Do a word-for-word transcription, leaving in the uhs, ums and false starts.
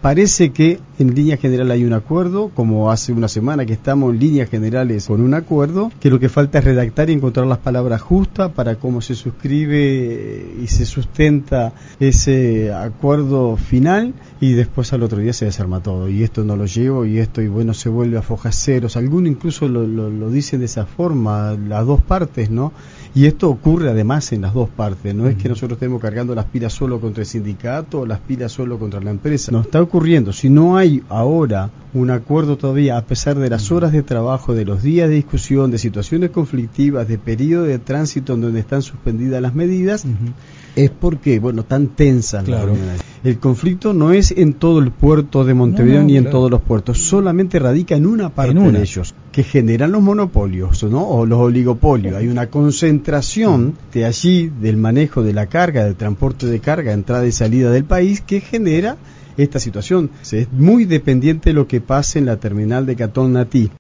parece que en línea general hay un acuerdo, como hace una semana que estamos en líneas generales con un acuerdo, que lo que falta es redactar y encontrar las palabras justas para cómo se suscribe y se sustenta ese acuerdo final, y después al otro día se desarma todo, y esto no lo llevo, y esto, y bueno, se vuelve a fojaceros. Algunos incluso lo, lo, lo dicen de esa forma, las dos partes, ¿no? Y esto ocurre además en las dos partes, no es que nosotros estemos cargando las pilas solo contra el sindicato o las pilas solo contra la empresa. No está ocurriendo. Si no hay ahora un acuerdo todavía, a pesar de las horas de trabajo, de los días de discusión, de situaciones conflictivas, de periodo de tránsito en donde están suspendidas las medidas, uh-huh. es porque, bueno, tan tensas. Claro. Las el conflicto no es en todo el puerto de Montevideo, no, no, ni claro. en todos los puertos, solamente radica en una parte en una. de ellos, que generan los monopolios, ¿no? O los oligopolios. Hay una concentración de allí del manejo de la carga, del transporte de carga, entrada y salida del país, que genera esta situación. Es muy dependiente de lo que pase en la terminal de Catón Natí.